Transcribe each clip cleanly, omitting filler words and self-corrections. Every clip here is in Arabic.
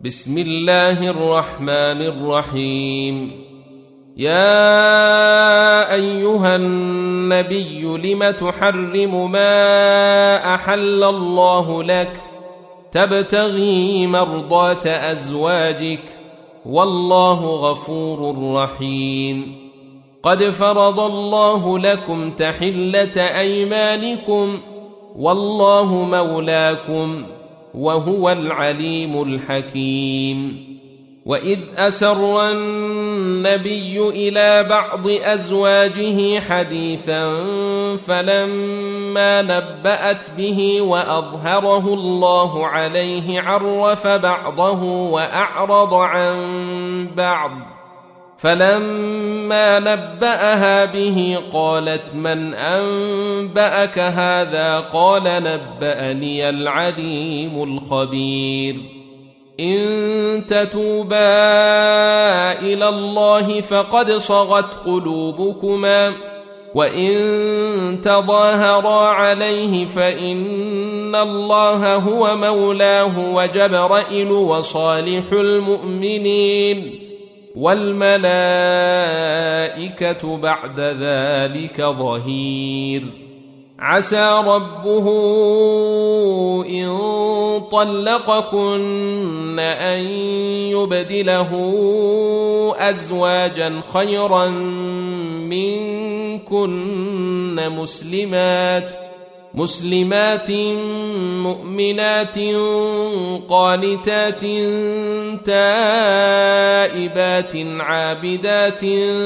بسم الله الرحمن الرحيم. يا أيها النبي لم تحرم ما أحل الله لك تبتغي مرضات أزواجك والله غفور رحيم. قد فرض الله لكم تحلة أيمانكم والله مولاكم وهو العليم الحكيم. وإذ أسر النبي إلى بعض أزواجه حديثا فلما نبأت به وأظهره الله عليه عرف بعضه وأعرض عن بعض، فلما نبأها به قالت من أنبأك هذا؟ قال نبأني العليم الخبير. إن تتوبا إلى الله فقد صغت قلوبكما وإن تظاهرا عليه فإن الله هو مولاه وجبرائيل وصالح المؤمنين والملائكة بعد ذلك ظهير. عسى ربه إن طلقكن أن يبدله أزواجا خيرا منكن مسلمات مؤمنات قانتات تائبات عابدات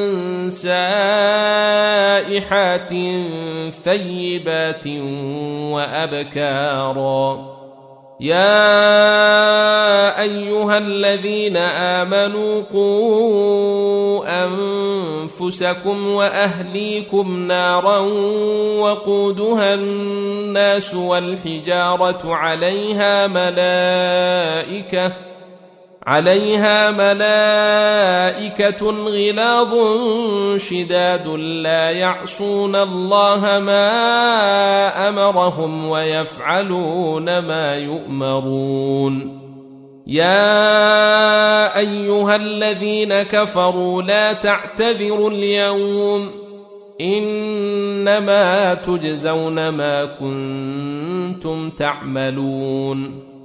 سائحات ثيبات وأبكارا. يا أيها الذين آمنوا قوا أنفسكم وأهليكم نارا وقودها الناس والحجارة عليها ملائكة غلاظ شداد لا يعصون الله ما أمرهم ويفعلون ما يؤمرون. يا أيها الذين كفروا لا تعتذروا اليوم إنما تجزون ما كنتم تعملون.